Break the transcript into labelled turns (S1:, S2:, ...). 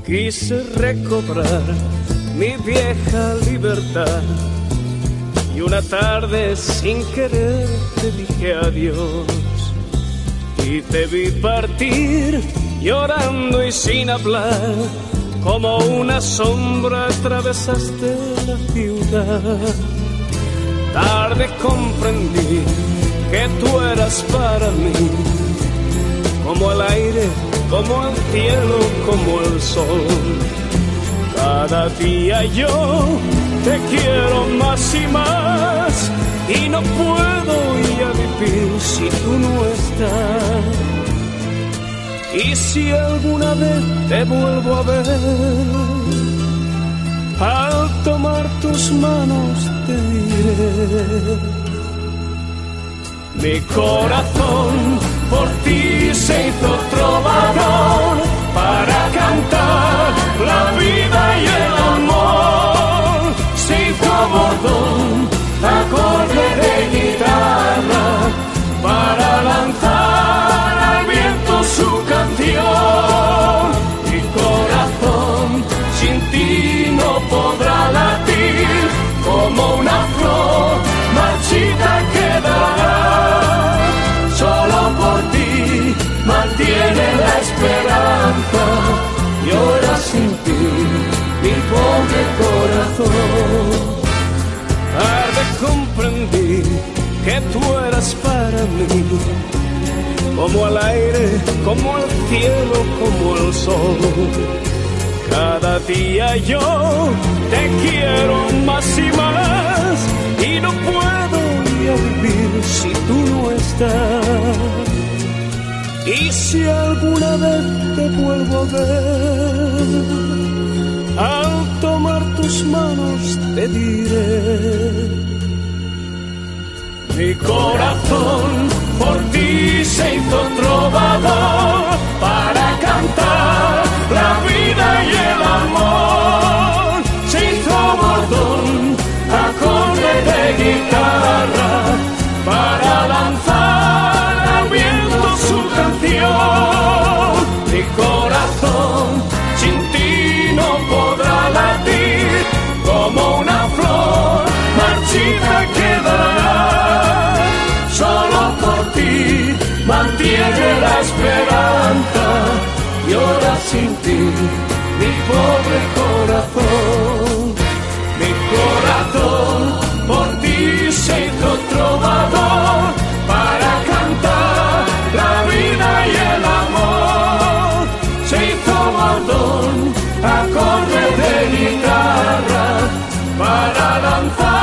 S1: Quise recobrar mi vieja libertad y una tarde sin querer te dije adiós y te vi partir llorando y sin hablar, como una sombra atravesaste la ciudad. Tarde comprendí que tú eras para mí como el aire, como el cielo, como el sol. Cada día yo te quiero más y más y no puedo ya vivir si tú no estás. Y si alguna vez te vuelvo a ver, al tomar tus manos te diré: mi corazón por ti se hizo trovador para cantar la vida y el amor. Se hizo bordón, acorde de guitarra para lanzar al viento su canción. Mi corazón sin ti no podrá latir, como una flor marchita quedará. Solo por ti mantiene la esperanza, llora sin ti mi pobre corazón. Tarde comprendí que tú eras para mí como el aire, como el cielo, como el sol. Cada día yo te quiero más y más y no puedo ya vivir si tú no estás. Y si alguna vez te vuelvo a ver, al tomar tus manos te diré: mi corazón por ti se hizo trovador para cantar la vida y el amor. Se hizo bordón, acorde de guitarra para lanzar al viento su canción. Mi corazón sin ti no podrá latir, como una flor marchita quedará. Solo por ti mantiene la esperanza, llora sin ti mi pobre corazón. Mi corazón por ti se hizo trovador para cantar la vida y el amor. Se hizo bordón, acorde de guitarra para lanzar